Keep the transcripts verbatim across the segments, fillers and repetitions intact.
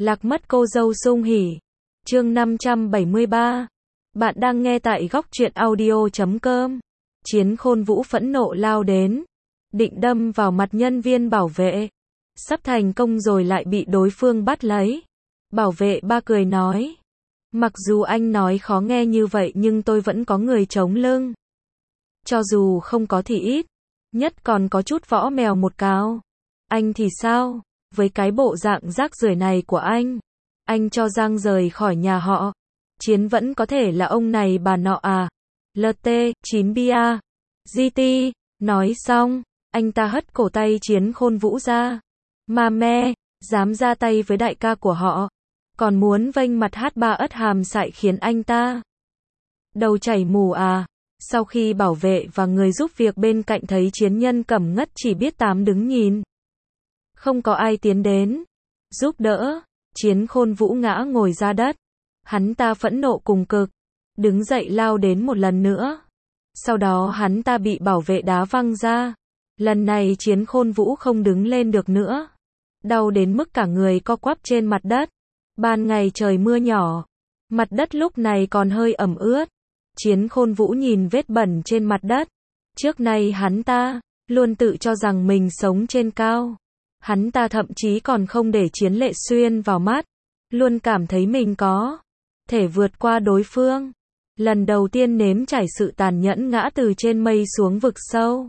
Lạc mất cô dâu sung hỉ. Chương năm trăm bảy mươi ba. Bạn đang nghe tại góc truyện audio chấm com. Chiến Khôn Vũ phẫn nộ lao đến, định đâm vào mặt nhân viên bảo vệ. Sắp thành công rồi lại bị đối phương bắt lấy. Bảo vệ ba cười nói, mặc dù anh nói khó nghe như vậy nhưng tôi vẫn có người chống lưng. Cho dù không có thì ít nhất còn có chút võ mèo một cáo. Anh thì sao? Với cái bộ dạng rác rưởi này của anh, anh cho Giang rời khỏi nhà họ Chiến vẫn có thể là ông này bà nọ à? lờ tê chín bia. giê tê. Nói xong, anh ta hất cổ tay Chiến Khôn Vũ ra. Ma me, dám ra tay với đại ca của họ, còn muốn vênh mặt hát ba ất hàm sại khiến anh ta đầu chảy mù à? Sau khi bảo vệ và người giúp việc bên cạnh thấy Chiến nhân cẩm ngất chỉ biết tám đứng nhìn, không có ai tiến đến giúp đỡ, Chiến Khôn Vũ ngã ngồi ra đất. Hắn ta phẫn nộ cùng cực, đứng dậy lao đến một lần nữa. Sau đó hắn ta bị bảo vệ đá văng ra. Lần này Chiến Khôn Vũ không đứng lên được nữa, đau đến mức cả người co quắp trên mặt đất. Ban ngày trời mưa nhỏ, mặt đất lúc này còn hơi ẩm ướt. Chiến Khôn Vũ nhìn vết bẩn trên mặt đất. Trước nay hắn ta luôn tự cho rằng mình sống trên cao. Hắn ta thậm chí còn không để Chiến Lệ Xuyên vào mắt, luôn cảm thấy mình có thể vượt qua đối phương. Lần đầu tiên nếm trải sự tàn nhẫn ngã từ trên mây xuống vực sâu.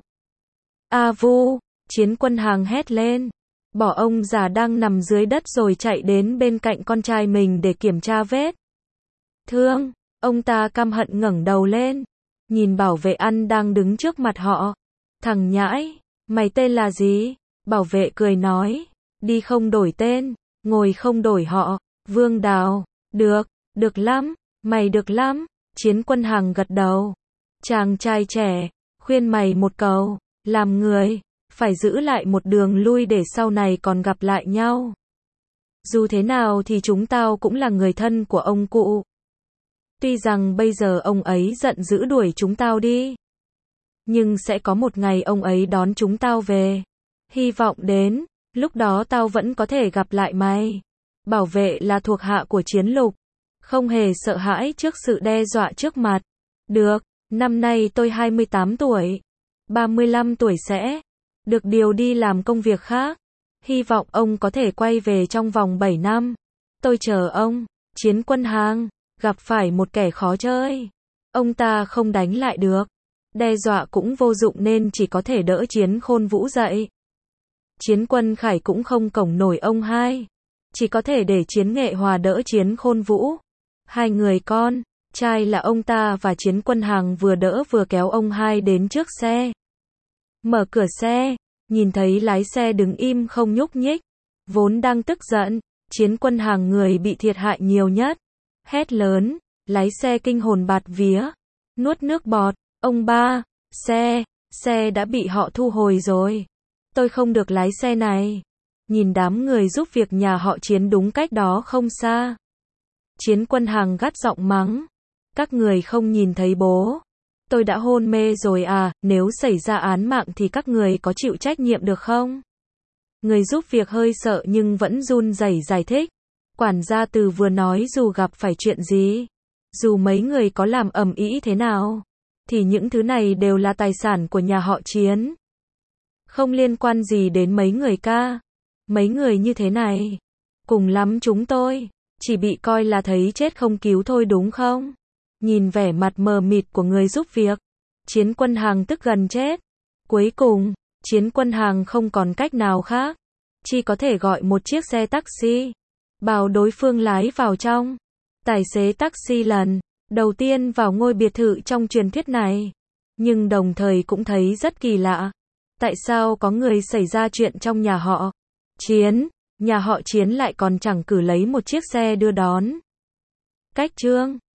A Vu, Chiến Quân Hàng hét lên, bỏ ông già đang nằm dưới đất rồi chạy đến bên cạnh con trai mình để kiểm tra vết thương. Ông ta căm hận ngẩng đầu lên, nhìn bảo vệ ăn đang đứng trước mặt họ. Thằng nhãi, mày tên là gì? Bảo vệ cười nói, đi không đổi tên, ngồi không đổi họ, Vương Đào. Được, được lắm, mày được lắm. Chiến Quân Hàng gật đầu. Chàng trai trẻ, khuyên mày một câu, làm người, phải giữ lại một đường lui để sau này còn gặp lại nhau. Dù thế nào thì chúng tao cũng là người thân của ông cụ. Tuy rằng bây giờ ông ấy giận dữ đuổi chúng tao đi, nhưng sẽ có một ngày ông ấy đón chúng tao về. Hy vọng đến lúc đó tao vẫn có thể gặp lại mày. Bảo vệ là thuộc hạ của Chiến Lục, không hề sợ hãi trước sự đe dọa trước mặt. Được, năm nay tôi hai mươi tám tuổi, ba mươi lăm tuổi sẽ được điều đi làm công việc khác. Hy vọng ông có thể quay về trong vòng bảy năm. Tôi chờ ông. Chiến Quân Hàng gặp phải một kẻ khó chơi, ông ta không đánh lại được, đe dọa cũng vô dụng nên chỉ có thể đỡ Chiến Khôn Vũ dậy. Chiến Quân Khải cũng không cổng nổi ông hai, chỉ có thể để Chiến Nghệ Hòa đỡ Chiến Khôn Vũ. Hai người con trai là ông ta và Chiến Quân Hàng vừa đỡ vừa kéo ông hai đến trước xe. Mở cửa xe, nhìn thấy lái xe đứng im không nhúc nhích, vốn đang tức giận, Chiến Quân Hàng người bị thiệt hại nhiều nhất, hét lớn, lái xe kinh hồn bạt vía, nuốt nước bọt. Ông ba, xe, xe đã bị họ thu hồi rồi. Tôi không được lái xe này. Nhìn đám người giúp việc nhà họ Chiến đúng cách đó không xa, Chiến Quân Hàng gắt giọng mắng, các người không nhìn thấy bố tôi đã hôn mê rồi à? Nếu xảy ra án mạng thì các người có chịu trách nhiệm được không? Người giúp việc hơi sợ nhưng vẫn run rẩy giải thích. Quản gia Từ vừa nói dù gặp phải chuyện gì, dù mấy người có làm ầm ĩ thế nào, thì những thứ này đều là tài sản của nhà họ Chiến, không liên quan gì đến mấy người ca. Mấy người như thế này, cùng lắm chúng tôi chỉ bị coi là thấy chết không cứu thôi đúng không? Nhìn vẻ mặt mờ mịt của người giúp việc, Chiến Quân Hàng tức gần chết. Cuối cùng, Chiến Quân Hàng không còn cách nào khác, chỉ có thể gọi một chiếc xe taxi, bảo đối phương lái vào trong. Tài xế taxi lần đầu tiên vào ngôi biệt thự trong truyền thuyết này, nhưng đồng thời cũng thấy rất kỳ lạ. Tại sao có người xảy ra chuyện trong nhà họ Chiến, nhà họ Chiến lại còn chẳng cử lấy một chiếc xe đưa đón? Cách trương